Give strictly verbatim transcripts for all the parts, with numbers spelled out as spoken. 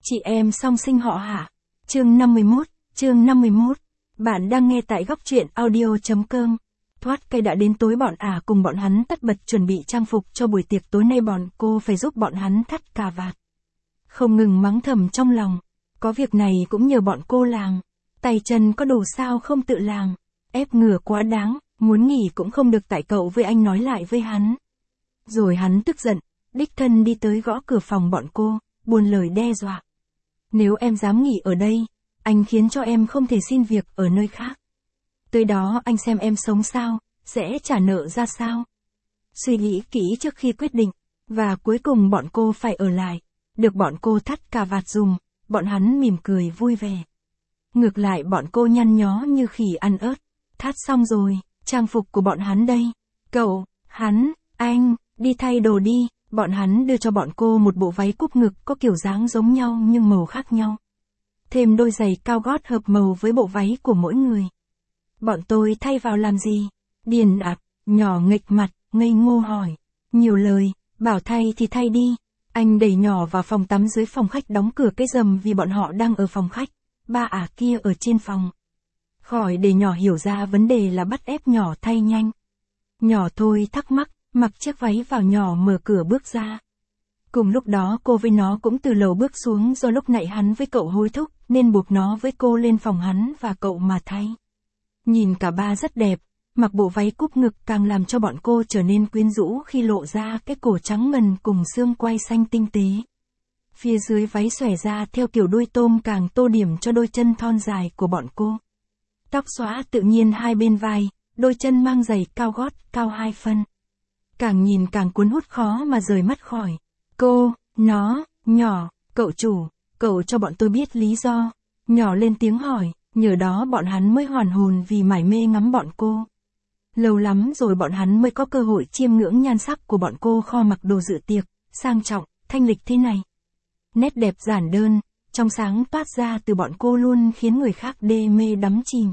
Chị em song sinh họ Hạ. Chương năm mươi mốt, chương năm mươi mốt. Bạn đang nghe tại góc truyện audio.com. Thoát cây đã đến tối bọn ả cùng bọn hắn tất bật chuẩn bị trang phục cho buổi tiệc tối nay bọn cô phải giúp bọn hắn thắt cà vạt. Không ngừng mắng thầm trong lòng. Có việc này cũng nhờ bọn cô làm. Tay chân có đồ sao không tự làm. Ép ngửa quá đáng, muốn nghỉ cũng không được tại cậu với anh nói lại với hắn. Rồi hắn tức giận, đích thân đi tới gõ cửa phòng bọn cô, buồn lời đe dọa. Nếu em dám nghỉ ở đây, anh khiến cho em không thể xin việc ở nơi khác. Tới đó anh xem em sống sao, sẽ trả nợ ra sao. Suy nghĩ kỹ trước khi quyết định, và cuối cùng bọn cô phải ở lại. Được bọn cô thắt cà vạt dùm, bọn hắn mỉm cười vui vẻ. Ngược lại bọn cô nhăn nhó như khỉ ăn ớt. Thắt xong rồi, trang phục của bọn hắn đây. Cậu, hắn, anh, đi thay đồ đi. Bọn hắn đưa cho bọn cô một bộ váy cúp ngực có kiểu dáng giống nhau nhưng màu khác nhau. Thêm đôi giày cao gót hợp màu với bộ váy của mỗi người. Bọn tôi thay vào làm gì? Điền Đạt, nhỏ nghịch mặt, ngây ngô hỏi. Nhiều lời, bảo thay thì thay đi. Anh đẩy nhỏ vào phòng tắm dưới phòng khách đóng cửa cái rầm vì bọn họ đang ở phòng khách. Ba ả kia ở trên phòng. Khỏi để nhỏ hiểu ra vấn đề là bắt ép nhỏ thay nhanh. Nhỏ thôi thắc mắc. Mặc chiếc váy vào nhỏ mở cửa bước ra. Cùng lúc đó cô với nó cũng từ lầu bước xuống do lúc nãy hắn với cậu hối thúc nên buộc nó với cô lên phòng hắn và cậu mà thay. Nhìn cả ba rất đẹp, mặc bộ váy cúp ngực càng làm cho bọn cô trở nên quyến rũ khi lộ ra cái cổ trắng ngần cùng xương quai xanh tinh tế. Phía dưới váy xòe ra theo kiểu đuôi tôm càng tô điểm cho đôi chân thon dài của bọn cô. Tóc xõa tự nhiên hai bên vai, đôi chân mang giày cao gót cao hai phân. Càng nhìn càng cuốn hút khó mà rời mắt khỏi. Cô, nó, nhỏ, cậu chủ, cậu cho bọn tôi biết lý do. Nhỏ lên tiếng hỏi, nhờ đó bọn hắn mới hoàn hồn vì mải mê ngắm bọn cô. Lâu lắm rồi bọn hắn mới có cơ hội chiêm ngưỡng nhan sắc của bọn cô kho mặc đồ dự tiệc, sang trọng, thanh lịch thế này. Nét đẹp giản đơn, trong sáng toát ra từ bọn cô luôn khiến người khác đê mê đắm chìm.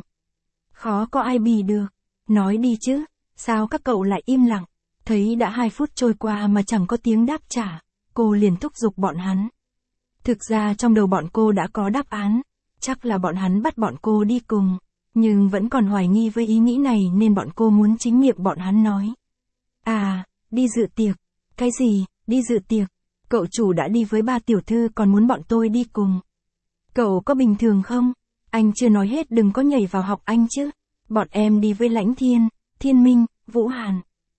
Khó có ai bì được. Nói đi chứ, sao các cậu lại im lặng? Thấy đã hai phút trôi qua mà chẳng có tiếng đáp trả, cô liền thúc giục bọn hắn. Thực ra trong đầu bọn cô đã có đáp án, chắc là bọn hắn bắt bọn cô đi cùng, nhưng vẫn còn hoài nghi với ý nghĩ này nên bọn cô muốn chính miệng bọn hắn nói. À, đi dự tiệc. Cái gì, đi dự tiệc? Cậu chủ đã đi với ba tiểu thư còn muốn bọn tôi đi cùng. Cậu có bình thường không? Anh chưa nói hết đừng có nhảy vào học anh chứ. Bọn em đi với Lãnh Thiên, Thiên Minh, Vũ Hàn.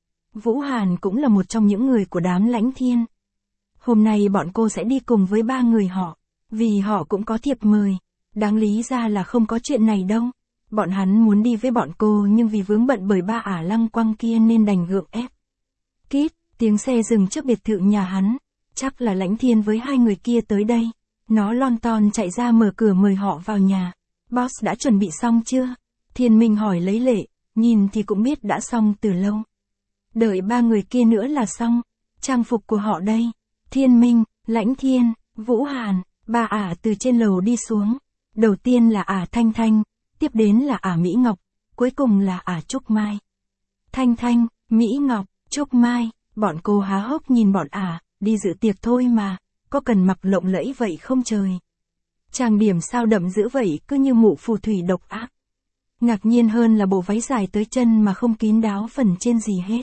Vũ Hàn cũng là một trong những người của đám Lãnh Thiên. Hôm nay bọn cô sẽ đi cùng với ba người họ, vì họ cũng có thiệp mời. Đáng lý ra là không có chuyện này đâu. Bọn hắn muốn đi với bọn cô nhưng vì vướng bận bởi ba ả lăng quăng kia nên đành gượng ép. Kít, tiếng xe dừng trước biệt thự nhà hắn. Chắc là Lãnh Thiên với hai người kia tới đây. Nó lon ton chạy ra mở cửa mời họ vào nhà. Boss đã chuẩn bị xong chưa? Thiên Minh hỏi lấy lệ, nhìn thì cũng biết đã xong từ lâu. Đợi ba người kia nữa là xong. Trang phục của họ đây. Thiên Minh, Lãnh Thiên, Vũ Hàn, ba ả từ trên lầu đi xuống. Đầu tiên là ả Thanh Thanh, tiếp đến là ả Mỹ Ngọc, cuối cùng là ả Trúc Mai. Thanh Thanh, Mỹ Ngọc, Trúc Mai, bọn cô há hốc nhìn bọn ả, đi dự tiệc thôi mà, có cần mặc lộng lẫy vậy không trời? Trang điểm sao đậm dữ vậy cứ như mụ phù thủy độc ác. Ngạc nhiên hơn là bộ váy dài tới chân mà không kín đáo phần trên gì hết.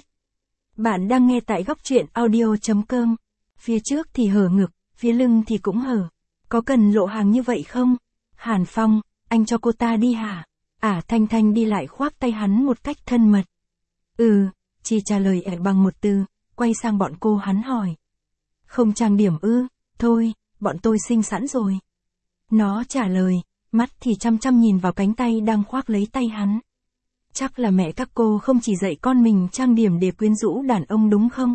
Bạn đang nghe tại góc truyện audio.com. Phía trước thì hở ngực, phía lưng thì cũng hở. Có cần lộ hàng như vậy không? Hàn Phong, anh cho cô ta đi hả? Ả Thanh Thanh đi lại khoác tay hắn một cách thân mật. Ừ, chỉ trả lời ẻ bằng một từ, quay sang bọn cô hắn hỏi. Không trang điểm ư? Thôi, bọn tôi xinh sẵn rồi. Nó trả lời, mắt thì chăm chăm nhìn vào cánh tay đang khoác lấy tay hắn. Chắc là mẹ các cô không chỉ dạy con mình trang điểm để quyến rũ đàn ông đúng không?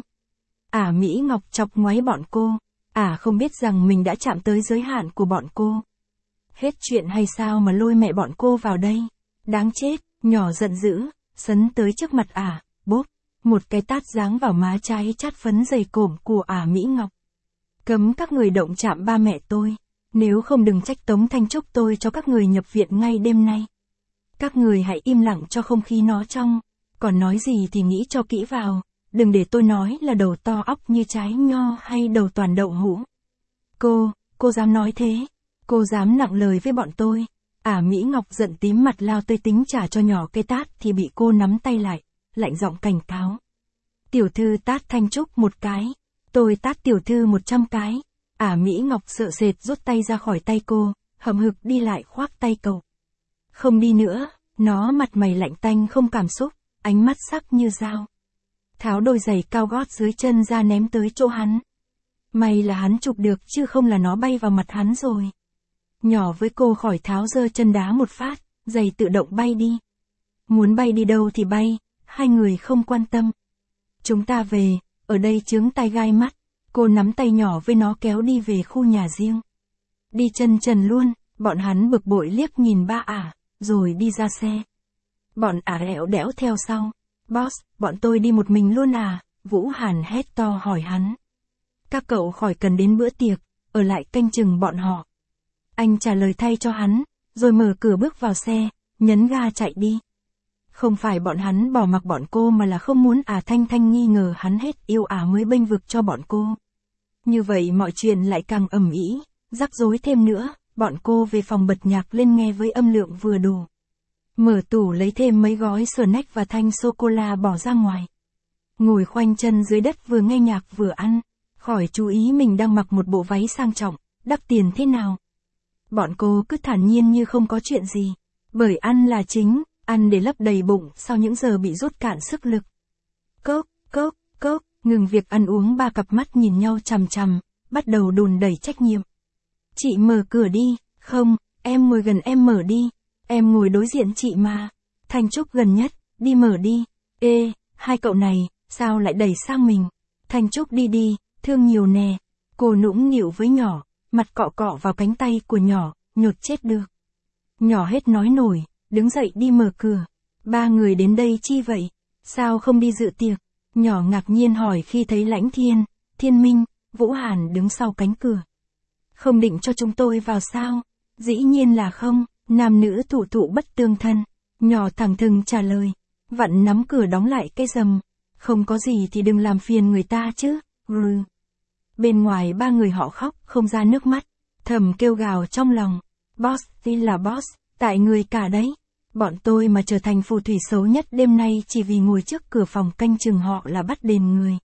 Ả Mỹ Ngọc chọc ngoáy bọn cô. Ả không biết rằng mình đã chạm tới giới hạn của bọn cô. Hết chuyện hay sao mà lôi mẹ bọn cô vào đây? Đáng chết, nhỏ giận dữ, sấn tới trước mặt Ả, bốp, một cái tát giáng vào má trái chát phấn dày cộm của Ả Mỹ Ngọc. Cấm các người động chạm ba mẹ tôi. Nếu không đừng trách Tống Thanh Trúc tôi cho các người nhập viện ngay đêm nay. Các người hãy im lặng cho không khí nó trong. Còn nói gì thì nghĩ cho kỹ vào. Đừng để tôi nói là đầu to óc như trái nho hay đầu toàn đậu hũ. Cô, cô dám nói thế, cô dám nặng lời với bọn tôi. Ả Mỹ Ngọc giận tím mặt lao tới tính trả cho nhỏ cái tát thì bị cô nắm tay lại, lạnh giọng cảnh cáo. Tiểu thư tát Thanh Trúc một cái, tôi tát tiểu thư một trăm cái. Ả Mỹ Ngọc sợ sệt rút tay ra khỏi tay cô, hậm hực đi lại khoác tay cậu. Không đi nữa, nó mặt mày lạnh tanh không cảm xúc, ánh mắt sắc như dao. Tháo đôi giày cao gót dưới chân ra ném tới chỗ hắn. May là hắn chụp được chứ không là nó bay vào mặt hắn rồi. Nhỏ với cô khỏi tháo giơ chân đá một phát, giày tự động bay đi. Muốn bay đi đâu thì bay, hai người không quan tâm. Chúng ta về, ở đây chướng tai gai mắt. Cô nắm tay nhỏ với nó kéo đi về khu nhà riêng. Đi chân trần luôn, bọn hắn bực bội liếc nhìn ba Ả, rồi đi ra xe. Bọn Ả lẹo đẽo theo sau. Boss, bọn tôi đi một mình luôn à? Vũ Hàn hét to hỏi hắn. Các cậu khỏi cần đến bữa tiệc, ở lại canh chừng bọn họ. Anh trả lời thay cho hắn, rồi mở cửa bước vào xe, nhấn ga chạy đi. Không phải bọn hắn bỏ mặc bọn cô mà là không muốn Ả Thanh Thanh nghi ngờ hắn hết yêu Ả mới bênh vực cho bọn cô. Như vậy mọi chuyện lại càng ầm ĩ, rắc rối thêm nữa, bọn cô về phòng bật nhạc lên nghe với âm lượng vừa đủ. Mở tủ lấy thêm mấy gói snack và thanh sô-cô-la bỏ ra ngoài. Ngồi khoanh chân dưới đất vừa nghe nhạc vừa ăn, khỏi chú ý mình đang mặc một bộ váy sang trọng, đắt tiền thế nào. Bọn cô cứ thản nhiên như không có chuyện gì, bởi ăn là chính, ăn để lấp đầy bụng sau những giờ bị rút cạn sức lực. Cốc, cốc, cốc, ngừng việc ăn uống ba cặp mắt nhìn nhau chằm chằm, bắt đầu đùn đẩy trách nhiệm. Chị mở cửa đi, không, em ngồi gần em mở đi, em ngồi đối diện chị mà. Thanh Trúc gần nhất, đi mở đi. Ê, hai cậu này, sao lại đẩy sang mình? Thanh Trúc đi đi, thương nhiều nè. Cô nũng nịu với nhỏ, mặt cọ cọ vào cánh tay của nhỏ, nhột chết được. Nhỏ hết nói nổi, đứng dậy đi mở cửa. Ba người đến đây chi vậy? Sao không đi dự tiệc? Nhỏ ngạc nhiên hỏi khi thấy Lãnh Thiên, Thiên Minh, Vũ Hàn đứng sau cánh cửa. Không định cho chúng tôi vào sao? Dĩ nhiên là không, nam nữ thủ thụ bất tương thân. Nhỏ thẳng thừng trả lời, vặn nắm cửa đóng lại cái rầm. Không có gì thì đừng làm phiền người ta chứ. Rừ. Bên ngoài ba người họ khóc không ra nước mắt, thầm kêu gào trong lòng. Boss thì là boss, tại người cả đấy. Bọn tôi mà trở thành phù thủy xấu nhất đêm nay chỉ vì ngồi trước cửa phòng canh chừng họ là bắt đền người.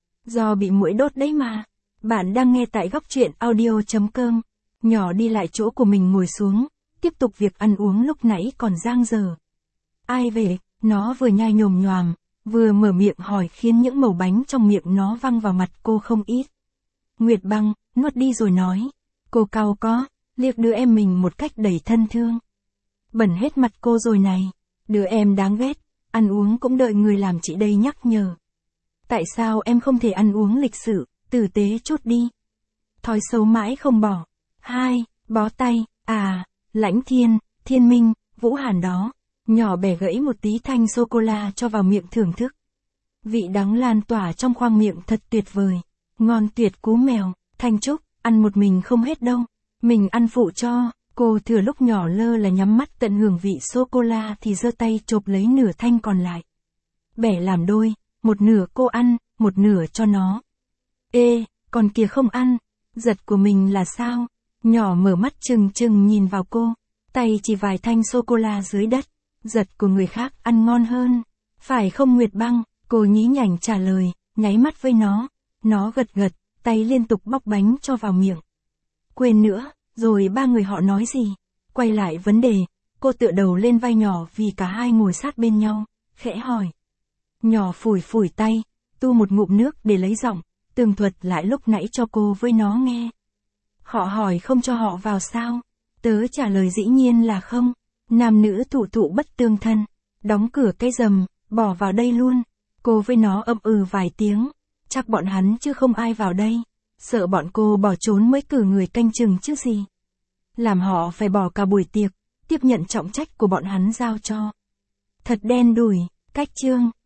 Do bị muỗi đốt đấy mà. Bạn đang nghe tại góc truyện audio chấm com. Nhỏ đi lại chỗ của mình ngồi xuống, tiếp tục việc ăn uống lúc nãy còn dang dở. Ai về, nó vừa nhai nhồm nhoàm, vừa mở miệng hỏi khiến những mẩu bánh trong miệng nó văng vào mặt cô không ít. Nguyệt Băng, nuốt đi rồi nói. Cô cau có, liếc đứa em mình một cách đầy thân thương. Bẩn hết mặt cô rồi này. Đứa em đáng ghét, ăn uống cũng đợi người làm chị đây nhắc nhở. Tại sao em không thể ăn uống lịch sự, tử tế chút đi? Thói xấu mãi không bỏ. Hai, bó tay, à, Lãnh Thiên, Thiên Minh, Vũ Hàn đó. Nhỏ bẻ gãy một tí thanh sô-cô-la cho vào miệng thưởng thức. Vị đắng lan tỏa trong khoang miệng thật tuyệt vời. Ngon tuyệt cú mèo. Thanh Trúc, ăn một mình không hết đâu. Mình ăn phụ cho. Cô thừa lúc nhỏ lơ là nhắm mắt tận hưởng vị sô-cô-la thì giơ tay chộp lấy nửa thanh còn lại. Bẻ làm đôi, một nửa cô ăn, một nửa cho nó. Ê, còn kia không ăn. Giật của mình là sao? Nhỏ mở mắt trừng trừng nhìn vào cô. Tay chỉ vài thanh sô-cô-la dưới đất. Giật của người khác ăn ngon hơn. Phải không Nguyệt Băng? Cô nhí nhảnh trả lời, nháy mắt với nó. Nó gật gật, tay liên tục bóc bánh cho vào miệng. Quên nữa, rồi ba người họ nói gì? Quay lại vấn đề, cô tựa đầu lên vai nhỏ vì cả hai ngồi sát bên nhau, khẽ hỏi. Nhỏ phủi phủi tay, tu một ngụm nước để lấy giọng, tường thuật lại lúc nãy cho cô với nó nghe. Họ hỏi không cho họ vào sao? Tớ trả lời dĩ nhiên là không. Nam nữ thủ thụ bất tương thân. Đóng cửa cái rầm, bỏ vào đây luôn. Cô với nó ậm ừ vài tiếng. Chắc bọn hắn chứ không ai vào đây. Sợ bọn cô bỏ trốn mới cử người canh chừng chứ gì. Làm họ phải bỏ cả buổi tiệc, tiếp nhận trọng trách của bọn hắn giao cho. Thật đen đủi, cách chương.